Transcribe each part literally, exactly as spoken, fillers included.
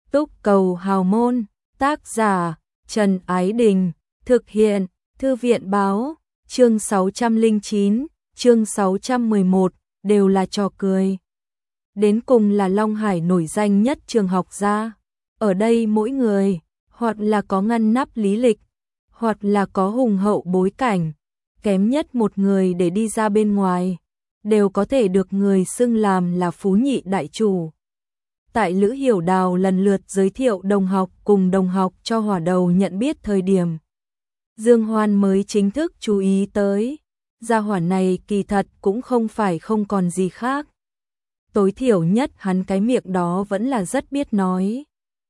Túc Cầu Hào Môn, tác giả Trần Ái Đình, thực hiện Thư viện Báo, chương sáu trăm lẻ chín, chương sáu trăm mười một, đều là trò cười. Đến cùng là Long Hải nổi danh nhất trường học gia. Ở đây mỗi người, hoặc là có ngăn nắp lý lịch, hoặc là có hùng hậu bối cảnh, kém nhất một người để đi ra bên ngoài, đều có thể được người xưng làm là phú nhị đại chủ. Tại Lữ Hiểu Đào lần lượt giới thiệu đồng học cùng đồng học cho Hỏa Đầu nhận biết thời điểm, Dương Hoan mới chính thức chú ý tới, gia hỏa này kỳ thật cũng không phải không còn gì khác. Tối thiểu nhất hắn cái miệng đó vẫn là rất biết nói.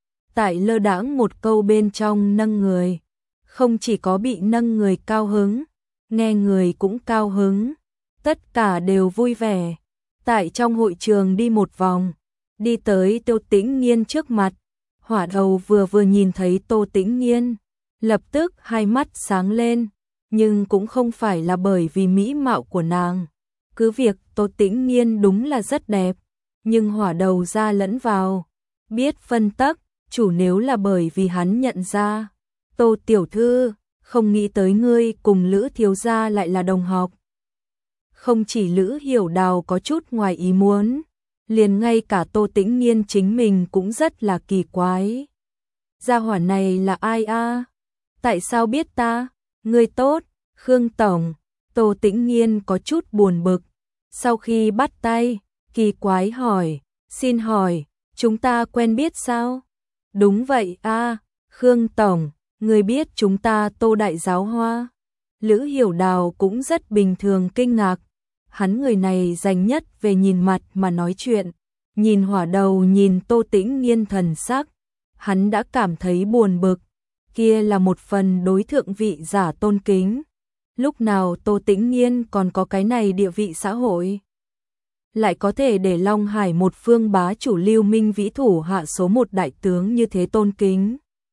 Tại lơ đãng một câu bên trong nâng người, không chỉ có bị nâng người cao hứng, nghe người cũng cao hứng, tất cả đều vui vẻ. Tại trong hội trường đi một vòng, đi tới Tô Tĩnh Nghiên trước mặt, Hỏa Đầu vừa vừa nhìn thấy Tô Tĩnh Nghiên, lập tức hai mắt sáng lên, nhưng cũng không phải là bởi vì mỹ mạo của nàng. Cứ việc Tô Tĩnh Nghiên đúng là rất đẹp, nhưng Hỏa Đầu ra lẫn vào, biết phân tắc, chủ nếu là bởi vì hắn nhận ra, Tô tiểu thư, không nghĩ tới ngươi cùng Lữ thiếu gia lại là đồng học. Không chỉ Lữ Hiểu Đào có chút ngoài ý muốn, liền ngay cả Tô Tĩnh Nghiên chính mình cũng rất là kỳ quái. Gia hỏa này là ai a? Tại sao biết ta? Ngươi tốt, Khương tổng. Tô Tĩnh Nghiên có chút buồn bực, sau khi bắt tay, kỳ quái hỏi, xin hỏi, chúng ta quen biết sao? Đúng vậy a, Khương tổng, ngươi biết chúng ta Tô đại giáo hoa? Lữ Hiểu Đào cũng rất bình thường kinh ngạc, hắn người này dành nhất về nhìn mặt mà nói chuyện. Nhìn Hỏa Đầu nhìn Tô Tĩnh Nghiên thần sắc, hắn đã cảm thấy buồn bực, kia là một phần đối thượng vị giả tôn kính. Lúc nào Tô Tĩnh Nghiên còn có cái này địa vị xã hội, lại có thể để Long Hải một phương bá chủ Lưu Minh Vĩ thủ hạ số một đại tướng như thế tôn kính.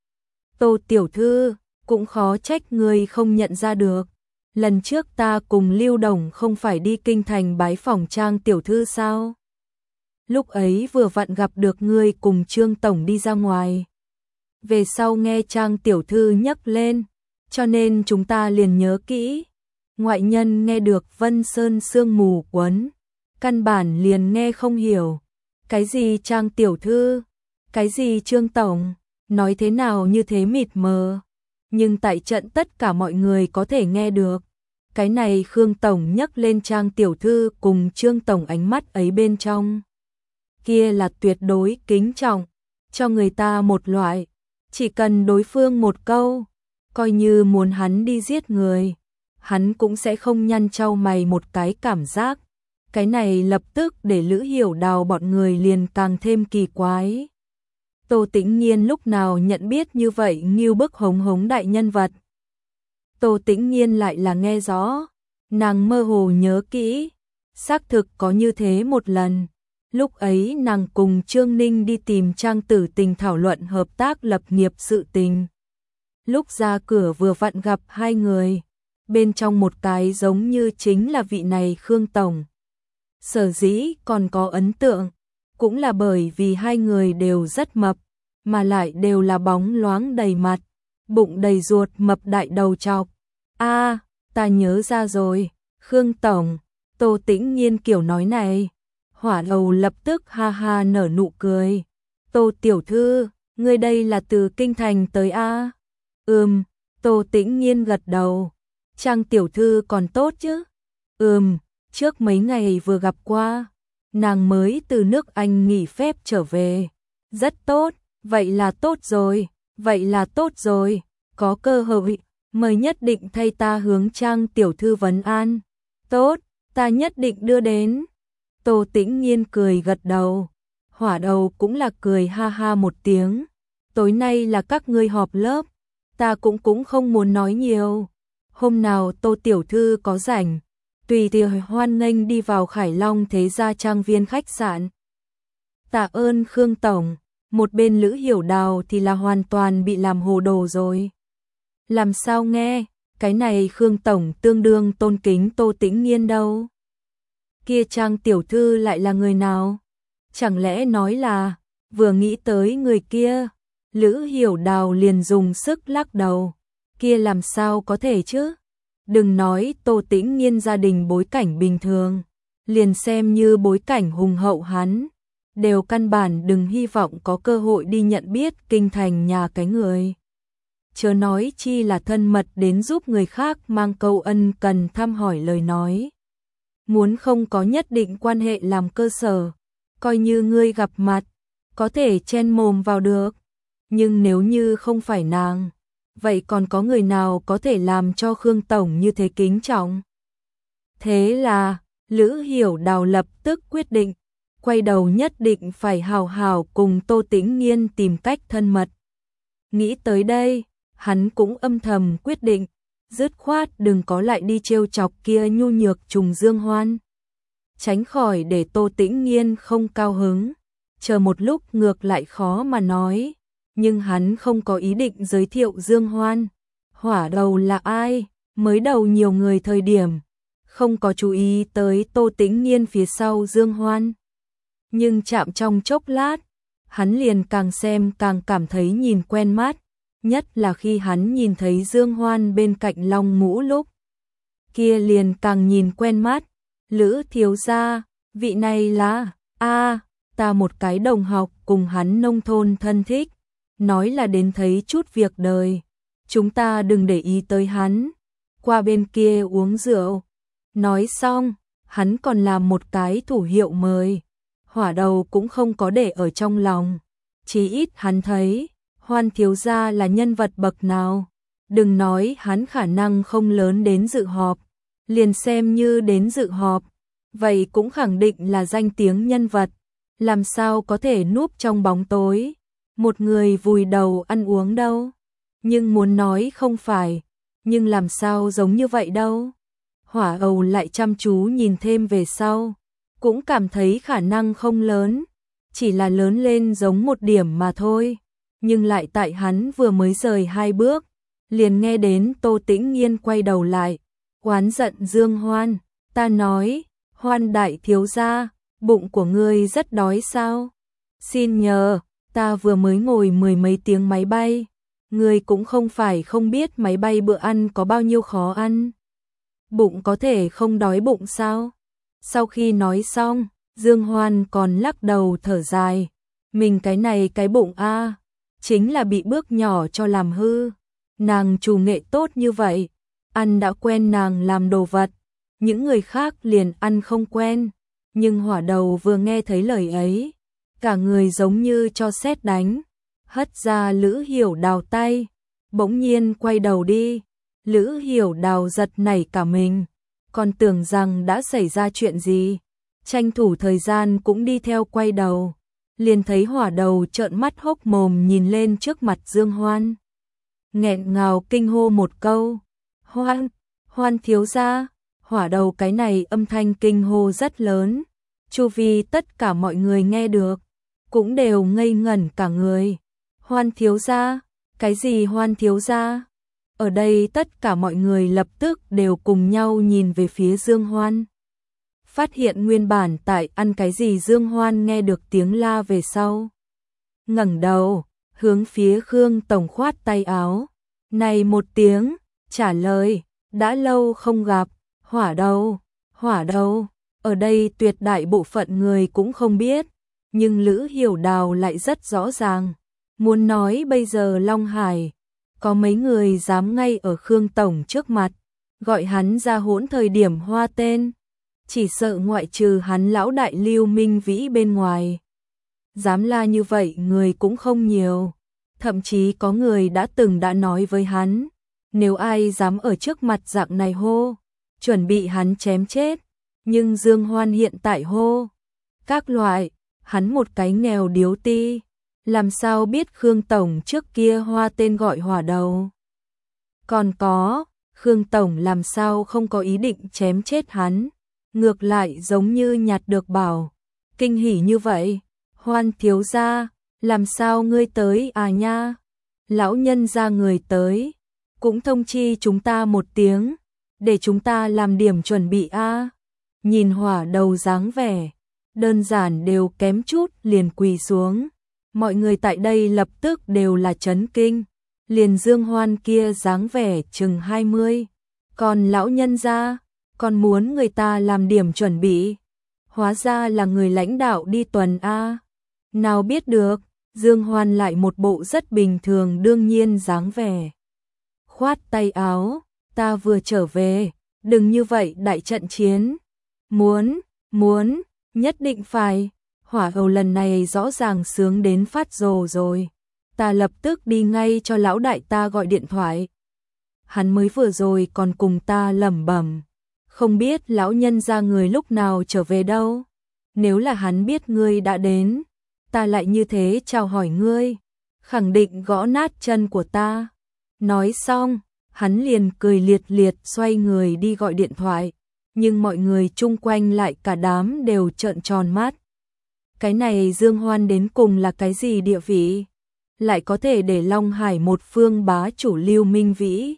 Tô tiểu thư, cũng khó trách người không nhận ra được. Lần trước ta cùng Lưu Đồng không phải đi kinh thành bái phỏng Trang tiểu thư sao? Lúc ấy vừa vặn gặp được ngươi cùng Trương tổng đi ra ngoài. Về sau nghe Trang tiểu thư nhắc lên, cho nên chúng ta liền nhớ kỹ. Ngoại nhân nghe được Vân Sơn sương mù quấn, căn bản liền nghe không hiểu. Cái gì Trang tiểu thư? Cái gì Trương tổng? Nói thế nào như thế mịt mờ? Nhưng tại trận tất cả mọi người có thể nghe được. Cái này Khương tổng nhắc lên Trang tiểu thư cùng Trương tổng ánh mắt ấy bên trong, kia là tuyệt đối kính trọng, cho người ta một loại, chỉ cần đối phương một câu, coi như muốn hắn đi giết người, hắn cũng sẽ không nhăn chau mày một cái cảm giác. Cái này lập tức để Lữ Hiểu Đào bọn người liền càng thêm kỳ quái. Tô Tĩnh Nghiên lúc nào nhận biết như vậy ngưu bức hống hống đại nhân vật. Tô Tĩnh Nghiên lại là nghe rõ, nàng mơ hồ nhớ kỹ, xác thực có như thế một lần. Lúc ấy nàng cùng Trương Ninh đi tìm Trang Tử Tình thảo luận hợp tác lập nghiệp sự tình. Lúc ra cửa vừa vặn gặp hai người, bên trong một cái giống như chính là vị này Khương tổng. Sở dĩ còn có ấn tượng, cũng là bởi vì hai người đều rất mập, mà lại đều là bóng loáng đầy mặt, bụng đầy ruột mập đại đầu trọc. A, ta nhớ ra rồi, Khương tổng. Tô Tĩnh Nghiên kiểu nói này, Hỏa Đầu lập tức ha ha nở nụ cười. Tô tiểu thư, ngươi đây là từ kinh thành tới a? Ừm, Tô Tĩnh Nghiên gật đầu. Trang tiểu thư còn tốt chứ? Ừm, trước mấy ngày vừa gặp qua, nàng mới từ nước Anh nghỉ phép trở về. Rất tốt, vậy là tốt rồi, vậy là tốt rồi, có cơ hội, mời nhất định thay ta hướng Trang tiểu thư vấn an. Tốt, ta nhất định đưa đến. Tô Tĩnh Nghiên cười gật đầu, Hỏa Đầu cũng là cười ha ha một tiếng. Tối nay là các ngươi họp lớp, ta cũng cũng không muốn nói nhiều. Hôm nào Tô tiểu thư có rảnh, tùy thì hoan nghênh đi vào Khải Long Thế Gia trang viên khách sạn. Tạ ơn Khương tổng. Một bên Lữ Hiểu Đào thì là hoàn toàn bị làm hồ đồ rồi. Làm sao nghe, cái này Khương tổng tương đương tôn kính Tô Tĩnh Nghiên đâu. Kia Trang tiểu thư lại là người nào? Chẳng lẽ nói là Vừa nghĩ tới người kia, Lữ Hiểu Đào liền dùng sức lắc đầu. Kia làm sao có thể chứ? Đừng nói Tô Tĩnh Nghiên gia đình bối cảnh bình thường, liền xem như bối cảnh hùng hậu hắn, đều căn bản đừng hy vọng có cơ hội đi nhận biết kinh thành nhà cái người. Chớ nói chi là thân mật đến giúp người khác mang câu ân cần thăm hỏi lời nói. Muốn không có nhất định quan hệ làm cơ sở, coi như ngươi gặp mặt, có thể chen mồm vào được. Nhưng nếu như không phải nàng, vậy còn có người nào có thể làm cho Khương Tổng như thế kính trọng? Thế là, Lữ Hiểu Đào lập tức quyết định, quay đầu nhất định phải hào hào cùng Tô Tĩnh Nghiên tìm cách thân mật. Nghĩ tới đây, hắn cũng âm thầm quyết định, dứt khoát đừng có lại đi trêu chọc kia nhu nhược trùng Dương Hoan. Tránh khỏi để Tô Tĩnh Nghiên không cao hứng, chờ một lúc ngược lại khó mà nói. Nhưng hắn không có ý định giới thiệu Dương Hoan. Hỏa đầu là ai? Mới đầu nhiều người thời điểm, không có chú ý tới Tô Tĩnh Nghiên phía sau Dương Hoan. Nhưng chạm trong chốc lát, hắn liền càng xem càng cảm thấy nhìn quen mắt, nhất là khi hắn nhìn thấy Dương Hoan bên cạnh Long Ngũ lúc. Kia liền càng nhìn quen mắt, Lữ thiếu gia, vị này là, a ta một cái đồng học cùng hắn nông thôn thân thích, nói là đến thấy chút việc đời, chúng ta đừng để ý tới hắn, qua bên kia uống rượu. Nói xong, hắn còn làm một cái thủ hiệu mời, hỏa đầu cũng không có để ở trong lòng, chí ít hắn thấy, Hoan thiếu gia là nhân vật bậc nào, đừng nói hắn khả năng không lớn đến dự họp, liền xem như đến dự họp, vậy cũng khẳng định là danh tiếng nhân vật, làm sao có thể núp trong bóng tối, một người vùi đầu ăn uống đâu. Nhưng muốn nói không phải, nhưng làm sao giống như vậy đâu. Hỏa Ầu lại chăm chú nhìn thêm về sau, cũng cảm thấy khả năng không lớn, chỉ là lớn lên giống một điểm mà thôi. Nhưng lại tại hắn vừa mới rời hai bước, liền nghe đến Tô Tĩnh Nghiên quay đầu lại, oán giận Dương Hoan, ta nói, Hoan đại thiếu gia, bụng của ngươi rất đói sao? Xin nhờ, ta vừa mới ngồi mười mấy tiếng máy bay, ngươi cũng không phải không biết máy bay bữa ăn có bao nhiêu khó ăn. Bụng có thể không đói bụng sao? Sau khi nói xong, Dương Hoan còn lắc đầu thở dài, mình cái này cái bụng a, chính là bị bước nhỏ cho làm hư. Nàng chủ nghệ tốt như vậy, ăn đã quen nàng làm đồ vật, những người khác liền ăn không quen. Nhưng hỏa đầu vừa nghe thấy lời ấy, cả người giống như cho sét đánh, hất ra Lữ Hiểu Đào tay, bỗng nhiên quay đầu đi. Lữ Hiểu Đào giật nảy cả mình, còn tưởng rằng đã xảy ra chuyện gì, tranh thủ thời gian cũng đi theo quay đầu, liền thấy hỏa đầu trợn mắt hốc mồm nhìn lên trước mặt Dương Hoan. Nghẹn ngào kinh hô một câu, Hoan, Hoan thiếu gia. Hỏa đầu cái này âm thanh kinh hô rất lớn, chu vi tất cả mọi người nghe được, cũng đều ngây ngẩn cả người. Hoan thiếu gia, cái gì Hoan thiếu gia? Ở đây tất cả mọi người lập tức đều cùng nhau nhìn về phía Dương Hoan. Phát hiện nguyên bản tại ăn cái gì Dương Hoan nghe được tiếng la về sau. Ngẩng đầu, hướng phía Khương Tổng khoát tay áo. Này một tiếng, trả lời, đã lâu không gặp, hỏa đâu, hỏa đâu. Ở đây tuyệt đại bộ phận người cũng không biết, nhưng Lữ Hiểu Đào lại rất rõ ràng. Muốn nói bây giờ Long Hải, có mấy người dám ngay ở Khương Tổng trước mặt, gọi hắn ra hỗn thời điểm hoa tên. Chỉ sợ ngoại trừ hắn lão đại Lưu Minh Vĩ bên ngoài. Dám la như vậy người cũng không nhiều. Thậm chí có người đã từng đã nói với hắn, nếu ai dám ở trước mặt dạng này hô, chuẩn bị hắn chém chết. Nhưng Dương Hoan hiện tại hô các loại, hắn một cái nghèo điếu ti, làm sao biết Khương Tổng trước kia hoa tên gọi hỏa đầu. Còn có, Khương Tổng làm sao không có ý định chém chết hắn, ngược lại giống như nhặt được bảo, kinh hỉ như vậy. Hoan thiếu gia, làm sao ngươi tới à nha? Lão nhân gia người tới, cũng thông chi chúng ta một tiếng, để chúng ta làm điểm chuẩn bị a. Nhìn hỏa đầu dáng vẻ, đơn giản đều kém chút liền quỳ xuống. Mọi người tại đây lập tức đều là chấn kinh, liền Dương Hoan kia dáng vẻ chừng hai mươi, còn lão nhân gia, còn muốn người ta làm điểm chuẩn bị. Hóa ra là người lãnh đạo đi tuần a. Nào biết được, Dương Hoan lại một bộ rất bình thường đương nhiên dáng vẻ. Khoát tay áo, ta vừa trở về, đừng như vậy đại trận chiến. Muốn, muốn, nhất định phải, hỏa hầu lần này rõ ràng sướng đến phát rồ rồi. Ta lập tức đi ngay cho lão đại ta gọi điện thoại. Hắn mới vừa rồi còn cùng ta lẩm bẩm, không biết lão nhân gia người lúc nào trở về đâu. Nếu là hắn biết ngươi đã đến, ta lại như thế chào hỏi ngươi, khẳng định gõ nát chân của ta. Nói xong, hắn liền cười liệt liệt xoay người đi gọi điện thoại, nhưng mọi người chung quanh lại cả đám đều trợn tròn mắt. Cái này Dương Hoan đến cùng là cái gì địa vị? Lại có thể để Long Hải một phương bá chủ Lưu Minh Vĩ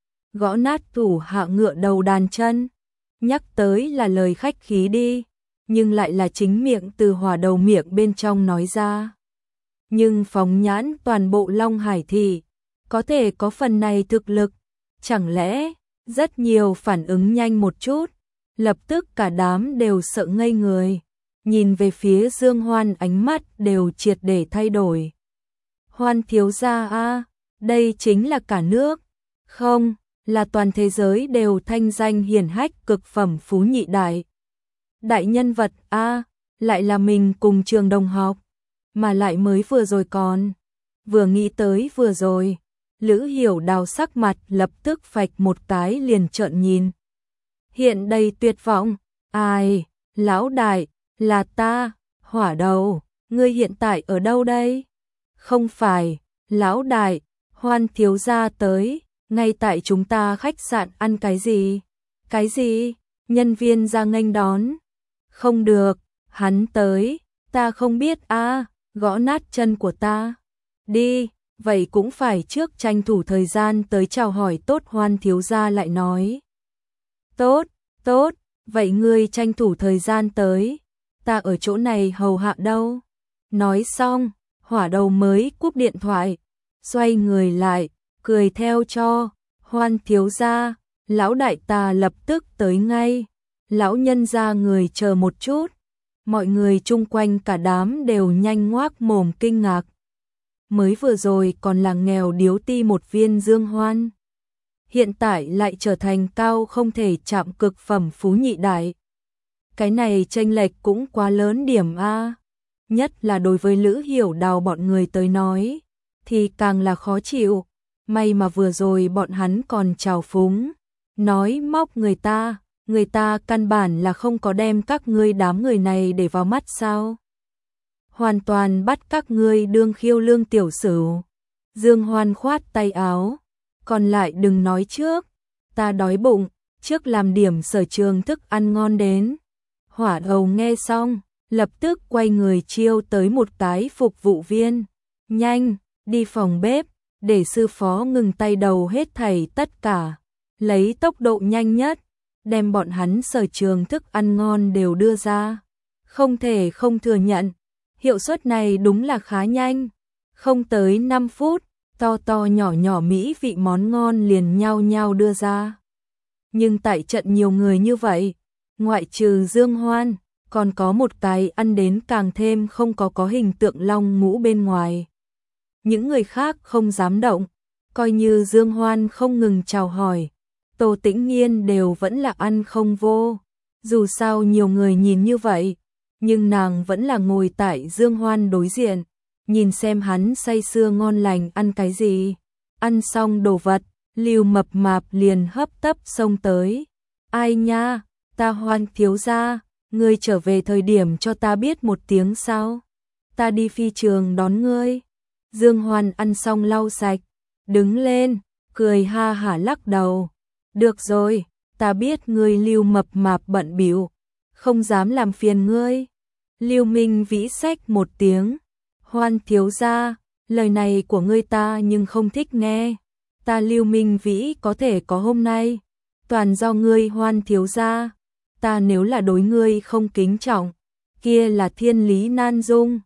gõ nát thủ hạ ngựa đầu đàn chân. Nhắc tới là lời khách khí đi, nhưng lại là chính miệng từ hỏa đầu miệng bên trong nói ra. Nhưng phóng nhãn toàn bộ Long Hải thì có thể có phần này thực lực, chẳng lẽ rất nhiều phản ứng nhanh một chút, lập tức cả đám đều sợ ngây người, nhìn về phía Dương Hoan ánh mắt đều triệt để thay đổi. Hoan thiếu gia a, đây chính là cả nước, không, là toàn thế giới đều thanh danh hiển hách cực phẩm phú nhị đại. Đại nhân vật a, lại là mình cùng trường đồng học, mà lại mới vừa rồi còn. Vừa nghĩ tới vừa rồi, Lữ Hiểu Đào sắc mặt lập tức phạch một cái liền trợn nhìn. Hiện đầy tuyệt vọng, ai, lão đại, là ta, hỏa đầu, ngươi hiện tại ở đâu đây? Không phải, lão đại, Hoan thiếu gia tới, ngay tại chúng ta khách sạn ăn cái gì? Cái gì? Nhân viên ra nghênh đón. Không được, hắn tới, ta không biết a, gõ nát chân của ta. Đi, vậy cũng phải trước tranh thủ thời gian tới chào hỏi tốt. Hoan thiếu gia lại nói. Tốt, tốt, vậy ngươi tranh thủ thời gian tới, ta ở chỗ này hầu hạ đâu. Nói xong, hỏa đầu mới cúp điện thoại, xoay người lại, cười theo cho, Hoan thiếu gia, lão đại ta lập tức tới ngay. Lão nhân gia người chờ một chút. Mọi người chung quanh cả đám đều nhanh ngoác mồm kinh ngạc. Mới vừa rồi còn là nghèo điếu ti một viên Dương Hoan, hiện tại lại trở thành cao không thể chạm cực phẩm phú nhị đại. Cái này chênh lệch cũng quá lớn điểm a. Nhất là đối với Lữ Hiểu Đào bọn người tới nói, thì càng là khó chịu. May mà vừa rồi bọn hắn còn trào phúng, nói móc người ta, người ta căn bản là không có đem các ngươi đám người này để vào mắt sao. Hoàn toàn bắt các ngươi đương khiêu lương tiểu sửu. Dương Hoan khoát tay áo, còn lại đừng nói trước, ta đói bụng, trước làm điểm sở trường thức ăn ngon đến. Hỏa đầu nghe xong, lập tức quay người chiêu tới một cái phục vụ viên. Nhanh, đi phòng bếp, để sư phó ngừng tay đầu hết thảy tất cả. Lấy tốc độ nhanh nhất, đem bọn hắn sở trường thức ăn ngon đều đưa ra. Không thể không thừa nhận, hiệu suất này đúng là khá nhanh. Không tới năm phút, to to nhỏ nhỏ mỹ vị món ngon liền nhau nhau đưa ra. Nhưng tại trận nhiều người như vậy, ngoại trừ Dương Hoan, còn có một cái ăn đến càng thêm không có có hình tượng long ngũ bên ngoài. Những người khác không dám động, coi như Dương Hoan không ngừng chào hỏi, Tô Tĩnh Nhiên đều vẫn là ăn không vô. Dù sao nhiều người nhìn như vậy, nhưng nàng vẫn là ngồi tại Dương Hoan đối diện, nhìn xem hắn say sưa ngon lành ăn cái gì. Ăn xong đồ vật, Lưu Mập Mạp liền hấp tấp xông tới. Ai nha, ta Hoan thiếu gia, ngươi trở về thời điểm cho ta biết một tiếng sao? Ta đi phi trường đón ngươi. Dương Hoan ăn xong lau sạch, đứng lên, cười ha hả lắc đầu. Được rồi, ta biết ngươi Lưu Mập Mạp bận bịu, không dám làm phiền ngươi. Lưu Minh Vĩ xách một tiếng. Hoan thiếu gia, lời này của ngươi ta nhưng không thích nghe. Ta Lưu Minh Vĩ có thể có hôm nay, toàn do ngươi Hoan thiếu gia. Ta nếu là đối ngươi không kính trọng, kia là thiên lý nan dung.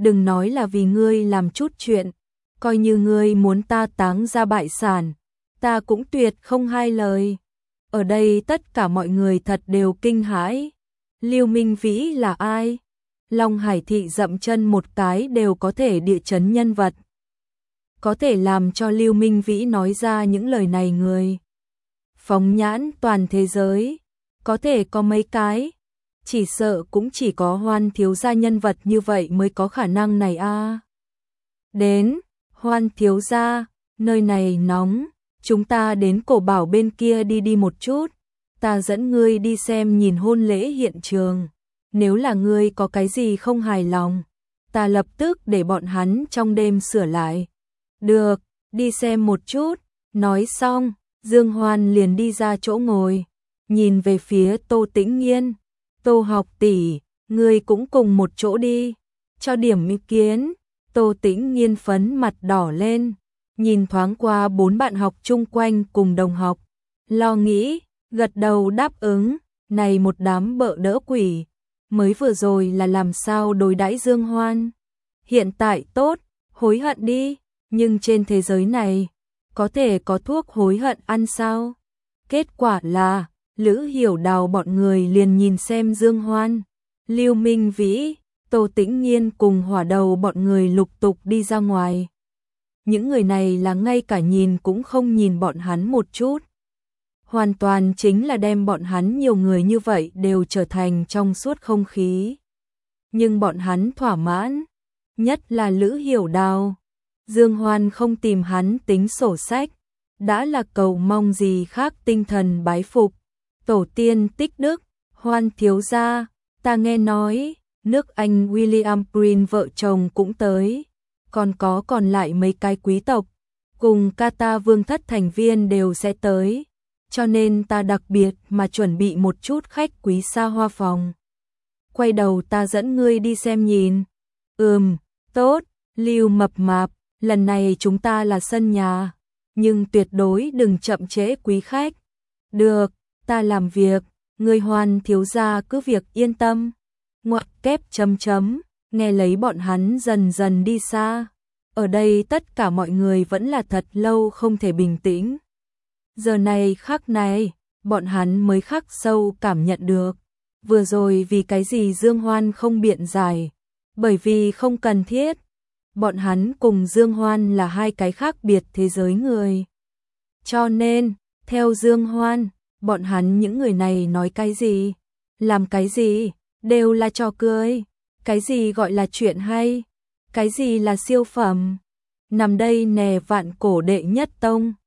đừng nói là vì ngươi làm chút chuyện, coi như ngươi muốn ta táng ra bại sản, ta cũng tuyệt không hai lời. Ở đây tất cả mọi người thật đều kinh hãi. Lưu Minh Vĩ là ai? Long Hải Thị dậm chân một cái đều có thể địa chấn nhân vật. Có thể làm cho Lưu Minh Vĩ nói ra những lời này người. Phóng nhãn toàn thế giới, có thể có mấy cái. Chỉ sợ cũng chỉ có Hoan thiếu gia nhân vật như vậy mới có khả năng này a. À. Đến, Hoan thiếu gia, nơi này nóng, chúng ta đến Cổ Bảo bên kia đi đi một chút, ta dẫn ngươi đi xem nhìn hôn lễ hiện trường, nếu là ngươi có cái gì không hài lòng, ta lập tức để bọn hắn trong đêm sửa lại. Được, đi xem một chút, nói xong, Dương Hoan liền đi ra chỗ ngồi, nhìn về phía Tô Tĩnh Nghiên. Tô học tỷ, ngươi cũng cùng một chỗ đi, cho điểm ý kiến. Tô Tĩnh Nghiên phấn mặt đỏ lên, nhìn thoáng qua bốn bạn học chung quanh cùng đồng học, lo nghĩ, gật đầu đáp ứng, này một đám bợ đỡ quỷ, mới vừa rồi là làm sao đối đãi Dương Hoan. Hiện tại tốt, hối hận đi, nhưng trên thế giới này, có thể có thuốc hối hận ăn sao? Kết quả là, Lữ Hiểu Đào bọn người liền nhìn xem Dương Hoan, Lưu Minh Vĩ, Tô Tĩnh Nghiên cùng Hỏa Đầu bọn người lục tục đi ra ngoài. Những người này là ngay cả nhìn cũng không nhìn bọn hắn một chút. Hoàn toàn chính là đem bọn hắn nhiều người như vậy đều trở thành trong suốt không khí. Nhưng bọn hắn thỏa mãn, nhất là Lữ Hiểu Đào. Dương Hoan không tìm hắn tính sổ sách, đã là cầu mong gì khác tinh thần bái phục. Tổ tiên tích đức, Hoan thiếu gia, ta nghe nói, nước Anh William Green vợ chồng cũng tới, còn có còn lại mấy cái quý tộc, cùng Kata vương thất thành viên đều sẽ tới, cho nên ta đặc biệt mà chuẩn bị một chút khách quý xa hoa phòng. Quay đầu ta dẫn ngươi đi xem nhìn. Ừm, tốt, Lưu mập mạp, lần này chúng ta là sân nhà, nhưng tuyệt đối đừng chậm trễ quý khách. Được, ta làm việc, ngươi Hoan thiếu gia cứ việc yên tâm. Ngoặc kép chấm chấm, nghe lấy bọn hắn dần dần đi xa. Ở đây tất cả mọi người vẫn là thật lâu không thể bình tĩnh. Giờ này khắc này, bọn hắn mới khắc sâu cảm nhận được. Vừa rồi vì cái gì Dương Hoan không biện giải, bởi vì không cần thiết. Bọn hắn cùng Dương Hoan là hai cái khác biệt thế giới người. Cho nên, theo Dương Hoan, bọn hắn những người này nói cái gì, làm cái gì, đều là trò cười. Cái gì gọi là chuyện hay, cái gì là siêu phẩm. Nằm đây nè vạn cổ đệ nhất tông,